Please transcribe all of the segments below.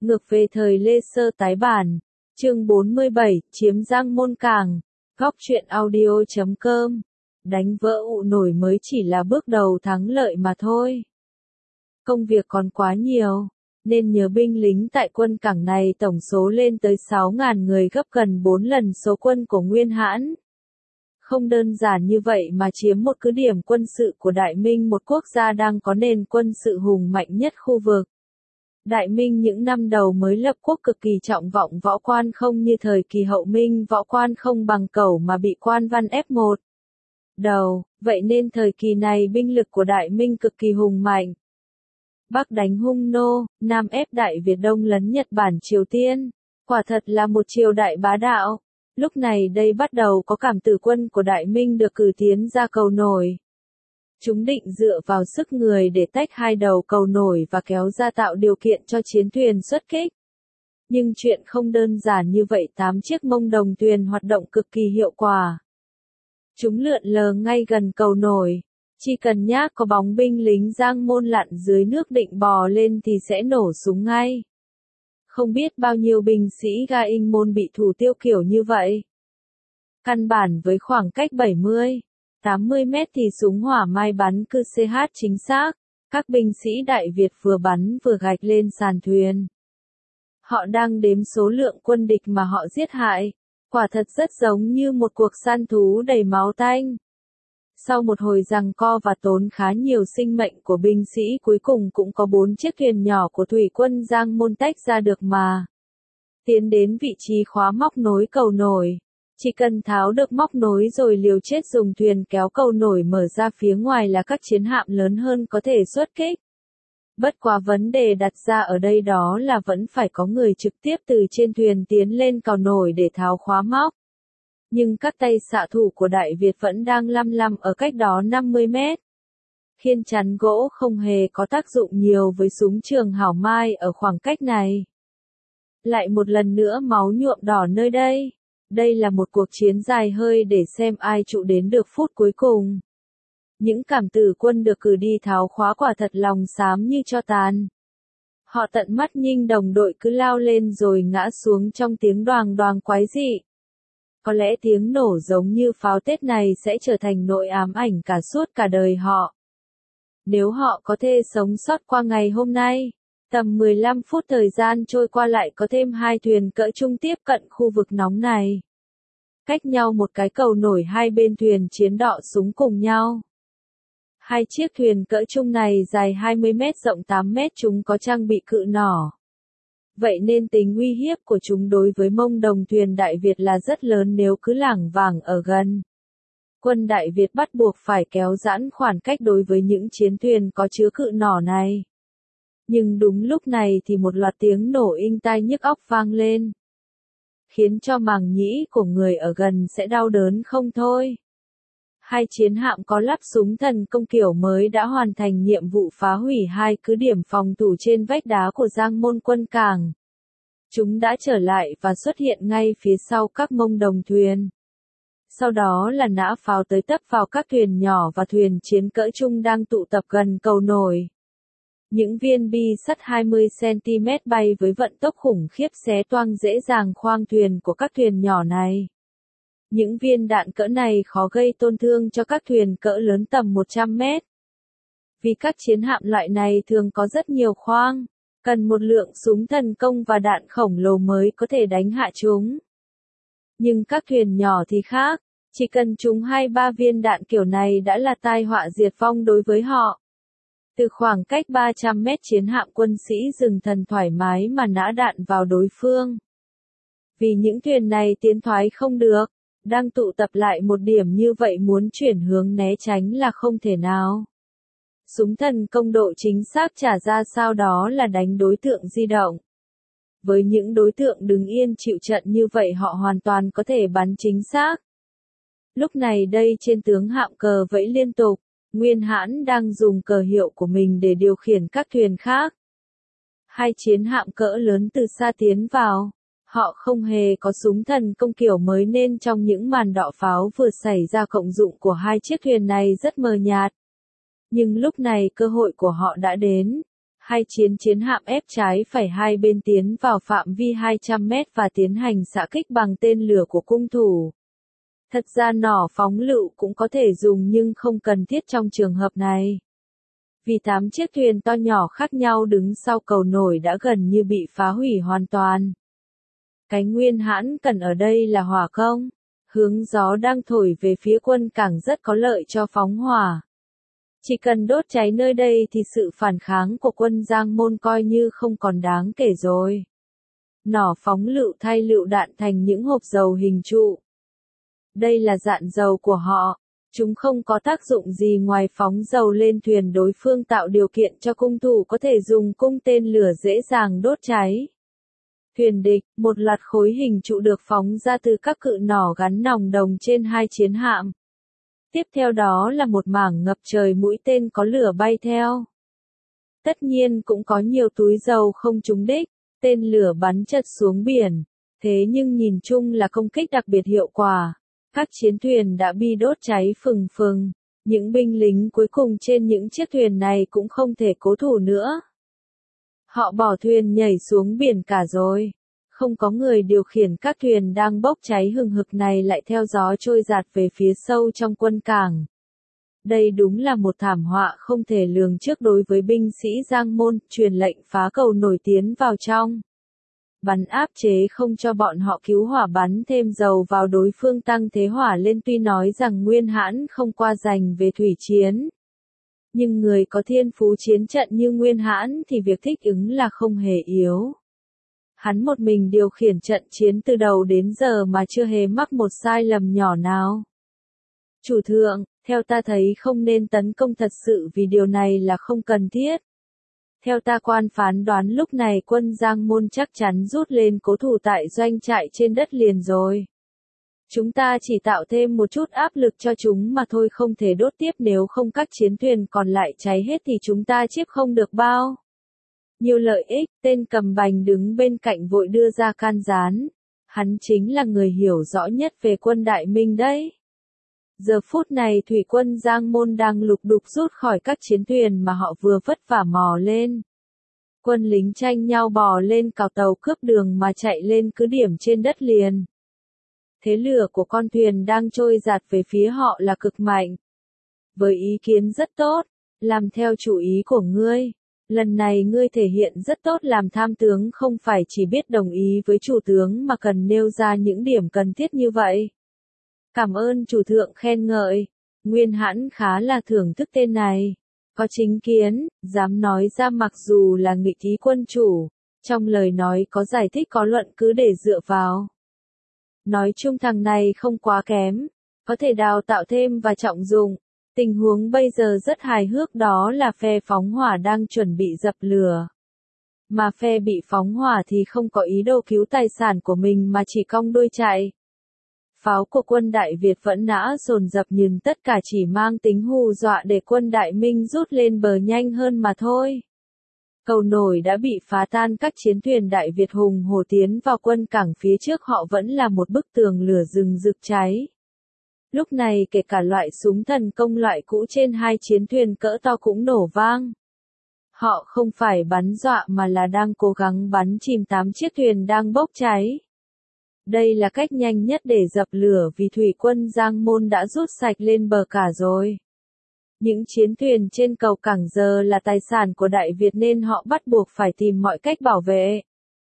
Ngược về thời Lê Sơ tái bản, chương 47, chiếm Giang Môn Cảng, góc truyện audio.com. Đánh vỡ ụ nổi mới chỉ là bước đầu thắng lợi mà thôi. Công việc còn quá nhiều, nên nhờ binh lính tại quân cảng này tổng số lên tới 6.000 người, gấp gần 4 lần số quân của Nguyên Hãn. Không đơn giản như vậy mà chiếm một cứ điểm quân sự của Đại Minh, một quốc gia đang có nền quân sự hùng mạnh nhất khu vực. Đại Minh những năm đầu mới lập quốc cực kỳ trọng vọng võ quan, không như thời kỳ hậu Minh võ quan không bằng cẩu mà bị quan văn ép một đầu, vậy nên thời kỳ này binh lực của Đại Minh cực kỳ hùng mạnh. Bắc đánh Hung Nô, Nam ép Đại Việt, Đông lấn Nhật Bản Triều Tiên, quả thật là một triều đại bá đạo. Lúc này đây bắt đầu có cảm tử quân của Đại Minh được cử tiến ra cầu nổi. Chúng định dựa vào sức người để tách hai đầu cầu nổi và kéo ra, tạo điều kiện cho chiến thuyền xuất kích. Nhưng chuyện không đơn giản như vậy, 8 chiếc mông đồng thuyền hoạt động cực kỳ hiệu quả. Chúng lượn lờ ngay gần cầu nổi, chỉ cần nhác có bóng binh lính Giang Môn lặn dưới nước định bò lên thì sẽ nổ súng ngay. Không biết bao nhiêu binh sĩ Ga In Môn bị thủ tiêu kiểu như vậy. Căn bản với khoảng cách 70-80 mét thì súng hỏa mai bắn cứ CH chính xác, các binh sĩ Đại Việt vừa bắn vừa gạch lên sàn thuyền. Họ đang đếm số lượng quân địch mà họ giết hại, quả thật rất giống như một cuộc săn thú đầy máu tanh. Sau một hồi giằng co và tốn khá nhiều sinh mệnh của binh sĩ, cuối cùng cũng có 4 chiếc thuyền nhỏ của thủy quân Giang Môn tách ra được mà tiến đến vị trí khóa móc nối cầu nổi. Chỉ cần tháo được móc nối rồi liều chết dùng thuyền kéo cầu nổi mở ra, phía ngoài là các chiến hạm lớn hơn có thể xuất kích. Bất quá vấn đề đặt ra ở đây đó là vẫn phải có người trực tiếp từ trên thuyền tiến lên cầu nổi để tháo khóa móc. Nhưng các tay xạ thủ của Đại Việt vẫn đang lăm ở cách đó 50 mét. Khiên chắn gỗ không hề có tác dụng nhiều với súng trường hảo mai ở khoảng cách này. Lại một lần nữa máu nhuộm đỏ nơi đây. Đây là một cuộc chiến dài hơi để xem ai trụ đến được phút cuối cùng. Những cảm tử quân được cử đi tháo khóa quả thật lòng xám như tro tàn. Họ tận mắt nhìn đồng đội cứ lao lên rồi ngã xuống trong tiếng đoàng đoàng quái dị. Có lẽ tiếng nổ giống như pháo Tết này sẽ trở thành nỗi ám ảnh cả suốt cả đời họ. Nếu họ có thể sống sót qua ngày hôm nay, tầm 15 phút thời gian trôi qua lại có thêm 2 thuyền cỡ trung tiếp cận khu vực nóng này. Cách nhau một cái cầu nổi, hai bên thuyền chiến đọ súng cùng nhau. 2 chiếc thuyền cỡ trung này dài 20 mét rộng 8 mét, chúng có trang bị cự nỏ. Vậy nên tính uy hiếp của chúng đối với mông đồng thuyền Đại Việt là rất lớn nếu cứ lảng vảng ở gần. Quân Đại Việt bắt buộc phải kéo giãn khoảng cách đối với những chiến thuyền có chứa cự nỏ này. Nhưng đúng lúc này thì một loạt tiếng nổ inh tai nhức óc vang lên, khiến cho màng nhĩ của người ở gần sẽ đau đớn không thôi. 2 chiến hạm có lắp súng thần công kiểu mới đã hoàn thành nhiệm vụ phá hủy 2 cứ điểm phòng thủ trên vách đá của Giang Môn quân cảng. Chúng đã trở lại và xuất hiện ngay phía sau các mông đồng thuyền. Sau đó là nã pháo tới tấp vào các thuyền nhỏ và thuyền chiến cỡ trung đang tụ tập gần cầu nổi. Những viên bi sắt 20 cm bay với vận tốc khủng khiếp xé toang dễ dàng khoang thuyền của các thuyền nhỏ này. Những viên đạn cỡ này khó gây tổn thương cho các thuyền cỡ lớn tầm 100 mét. Vì các chiến hạm loại này thường có rất nhiều khoang, cần một lượng súng thần công và đạn khổng lồ mới có thể đánh hạ chúng. Nhưng các thuyền nhỏ thì khác, chỉ cần trúng 2-3 viên đạn kiểu này đã là tai họa diệt vong đối với họ. Từ khoảng cách 300 mét, chiến hạm quân sĩ dừng thần thoải mái mà nã đạn vào đối phương. Vì những thuyền này tiến thoái không được, đang tụ tập lại một điểm như vậy, muốn chuyển hướng né tránh là không thể nào. Súng thần công độ chính xác trả ra sao đó là đánh đối tượng di động. Với những đối tượng đứng yên chịu trận như vậy họ hoàn toàn có thể bắn chính xác. Lúc này đây trên tướng hạm cờ vẫy liên tục, Nguyên Hãn đang dùng cờ hiệu của mình để điều khiển các thuyền khác. 2 chiến hạm cỡ lớn từ xa tiến vào. Họ không hề có súng thần công kiểu mới nên trong những màn đọ pháo vừa xảy ra, cộng dụng của 2 chiếc thuyền này rất mờ nhạt. Nhưng lúc này cơ hội của họ đã đến. Hai chiến hạm ép trái phải hai bên tiến vào phạm vi 200 mét và tiến hành xạ kích bằng tên lửa của cung thủ. Thật ra nỏ phóng lựu cũng có thể dùng nhưng không cần thiết trong trường hợp này. Vì 8 chiếc thuyền to nhỏ khác nhau đứng sau cầu nổi đã gần như bị phá hủy hoàn toàn. Cái Nguyên Hãn cần ở đây là hỏa công. Hướng gió đang thổi về phía quân cảng rất có lợi cho phóng hỏa. Chỉ cần đốt cháy nơi đây thì sự phản kháng của quân Giang Môn coi như không còn đáng kể rồi. Nỏ phóng lựu thay lựu đạn thành những hộp dầu hình trụ. Đây là dạn dầu của họ. Chúng không có tác dụng gì ngoài phóng dầu lên thuyền đối phương, tạo điều kiện cho cung thủ có thể dùng cung tên lửa dễ dàng đốt cháy. Thuyền địch, một loạt khối hình trụ được phóng ra từ các cự nỏ gắn nòng đồng trên hai chiến hạm. Tiếp theo đó là một mảng ngập trời mũi tên có lửa bay theo. Tất nhiên cũng có nhiều túi dầu không trúng đích, tên lửa bắn chật xuống biển. Thế nhưng nhìn chung là công kích đặc biệt hiệu quả. Các chiến thuyền đã bị đốt cháy phừng phừng. Những binh lính cuối cùng trên những chiếc thuyền này cũng không thể cố thủ nữa. Họ bỏ thuyền nhảy xuống biển cả rồi. Không có người điều khiển các thuyền đang bốc cháy hừng hực này lại theo gió trôi dạt về phía sâu trong quân cảng. Đây đúng là một thảm họa không thể lường trước đối với binh sĩ Giang Môn, truyền lệnh phá cầu nổi tiến vào trong. Bắn áp chế không cho bọn họ cứu hỏa, bắn thêm dầu vào đối phương tăng thế hỏa lên. Tuy nói rằng Nguyên Hãn không qua giành về thủy chiến, nhưng người có thiên phú chiến trận như Nguyên Hãn thì việc thích ứng là không hề yếu. Hắn một mình điều khiển trận chiến từ đầu đến giờ mà chưa hề mắc một sai lầm nhỏ nào. Chủ thượng, theo ta thấy không nên tấn công thật sự vì điều này là không cần thiết. Theo ta quan phán đoán lúc này quân Giang Môn chắc chắn rút lên cố thủ tại doanh trại trên đất liền rồi. Chúng ta chỉ tạo thêm một chút áp lực cho chúng mà thôi, không thể đốt tiếp, nếu không các chiến thuyền còn lại cháy hết thì chúng ta chiếp không được bao nhiều lợi ích. Tên cầm bành đứng bên cạnh vội đưa ra can gián. Hắn chính là người hiểu rõ nhất về quân Đại Minh đấy. Giờ phút này thủy quân Giang Môn đang lục đục rút khỏi các chiến thuyền mà họ vừa vất vả mò lên. Quân lính tranh nhau bò lên cào tàu cướp đường mà chạy lên cứ điểm trên đất liền. Thế lửa của con thuyền đang trôi dạt về phía họ là cực mạnh. Với ý kiến rất tốt, làm theo chủ ý của ngươi. Lần này ngươi thể hiện rất tốt, làm tham tướng không phải chỉ biết đồng ý với chủ tướng mà cần nêu ra những điểm cần thiết như vậy. Cảm ơn chủ thượng khen ngợi. Nguyên Hãn khá là thưởng thức tên này. Có chính kiến, dám nói ra mặc dù là nghịch ý quân chủ. Trong lời nói có giải thích, có luận cứ để dựa vào. Nói chung thằng này không quá kém. Có thể đào tạo thêm và trọng dụng. Tình huống bây giờ rất hài hước, đó là phe phóng hỏa đang chuẩn bị dập lửa. Mà phe bị phóng hỏa thì không có ý đồ cứu tài sản của mình mà chỉ cong đuôi chạy. Pháo của quân Đại Việt vẫn nã dồn dập nhưng tất cả chỉ mang tính hù dọa để quân Đại Minh rút lên bờ nhanh hơn mà thôi. Cầu nổi đã bị phá tan, các chiến thuyền Đại Việt hùng hổ tiến vào quân cảng, phía trước họ vẫn là một bức tường lửa rừng rực cháy. Lúc này kể cả loại súng thần công loại cũ trên hai chiến thuyền cỡ to cũng nổ vang. Họ không phải bắn dọa mà là đang cố gắng bắn chìm 8 chiếc thuyền đang bốc cháy. Đây là cách nhanh nhất để dập lửa vì thủy quân Giang Môn đã rút sạch lên bờ cả rồi. Những chiến thuyền trên cầu cảng giờ là tài sản của Đại Việt nên họ bắt buộc phải tìm mọi cách bảo vệ.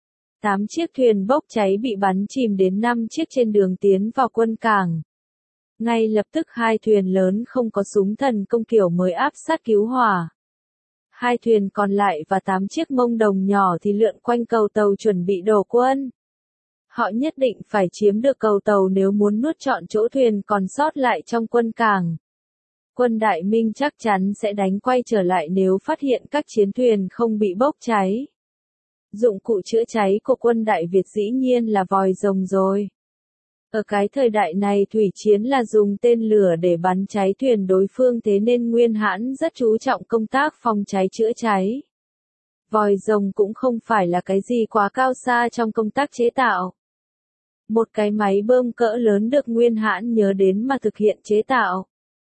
8 chiếc thuyền bốc cháy bị bắn chìm đến 5 chiếc trên đường tiến vào quân cảng. Ngay lập tức hai thuyền lớn không có súng thần công kiểu mới áp sát cứu hỏa. Hai thuyền còn lại và 8 chiếc mông đồng nhỏ thì lượn quanh cầu tàu chuẩn bị đổ quân. Họ nhất định phải chiếm được cầu tàu nếu muốn nuốt trọn chỗ thuyền còn sót lại trong quân cảng. Quân Đại Minh chắc chắn sẽ đánh quay trở lại nếu phát hiện các chiến thuyền không bị bốc cháy. Dụng cụ chữa cháy của quân Đại Việt dĩ nhiên là vòi rồng rồi. Ở cái thời đại này thủy chiến là dùng tên lửa để bắn cháy thuyền đối phương, thế nên Nguyên Hãn rất chú trọng công tác phòng cháy chữa cháy. Vòi rồng cũng không phải là cái gì quá cao xa trong công tác chế tạo. Một cái máy bơm cỡ lớn được Nguyên Hãn nhớ đến mà thực hiện chế tạo.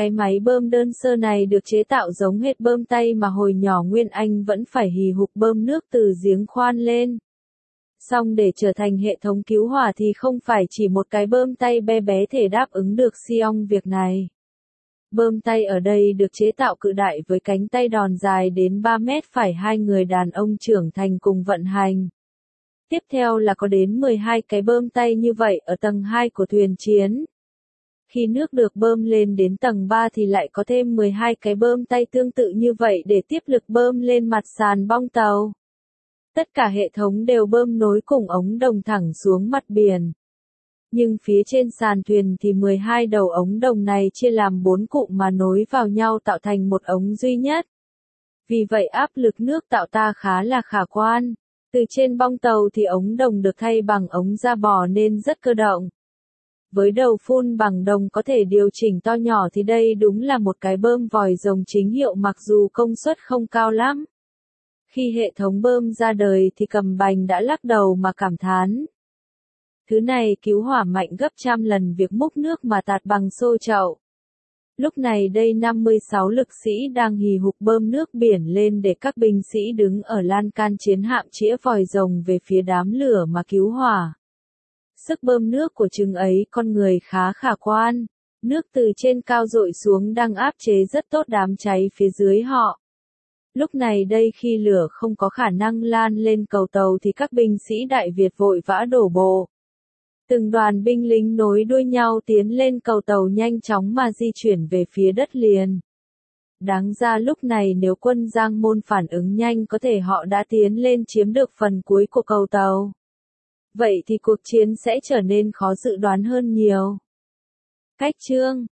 Cái máy bơm đơn sơ này được chế tạo giống hệt bơm tay mà hồi nhỏ Nguyên Anh vẫn phải hì hục bơm nước từ giếng khoan lên. Song để trở thành hệ thống cứu hỏa thì không phải chỉ một cái bơm tay bé bé thể đáp ứng được siong việc này. Bơm tay ở đây được chế tạo cự đại với cánh tay đòn dài đến 3 mét phải hai người đàn ông trưởng thành cùng vận hành. Tiếp theo là có đến 12 cái bơm tay như vậy ở tầng 2 của thuyền chiến. Khi nước được bơm lên đến tầng 3 thì lại có thêm 12 cái bơm tay tương tự như vậy để tiếp lực bơm lên mặt sàn bong tàu. Tất cả hệ thống đều bơm nối cùng ống đồng thẳng xuống mặt biển. Nhưng phía trên sàn thuyền thì 12 đầu ống đồng này chia làm 4 cụm mà nối vào nhau tạo thành một ống duy nhất. Vì vậy áp lực nước tạo ra khá là khả quan. Từ trên bong tàu thì ống đồng được thay bằng ống da bò nên rất cơ động. Với đầu phun bằng đồng có thể điều chỉnh to nhỏ thì đây đúng là một cái bơm vòi rồng chính hiệu mặc dù công suất không cao lắm. Khi hệ thống bơm ra đời thì Cầm Bành đã lắc đầu mà cảm thán. Thứ này cứu hỏa mạnh gấp trăm lần việc múc nước mà tạt bằng xô chậu. Lúc này đây 56 lực sĩ đang hì hục bơm nước biển lên để các binh sĩ đứng ở lan can chiến hạm chĩa vòi rồng về phía đám lửa mà cứu hỏa. Sức bơm nước của chừng ấy con người khá khả quan. Nước từ trên cao dội xuống đang áp chế rất tốt đám cháy phía dưới họ. Lúc này đây khi lửa không có khả năng lan lên cầu tàu thì các binh sĩ Đại Việt vội vã đổ bộ. Từng đoàn binh lính nối đuôi nhau tiến lên cầu tàu nhanh chóng mà di chuyển về phía đất liền. Đáng ra lúc này nếu quân Giang Môn phản ứng nhanh có thể họ đã tiến lên chiếm được phần cuối của cầu tàu. Vậy thì cuộc chiến sẽ trở nên khó dự đoán hơn nhiều. Cách chương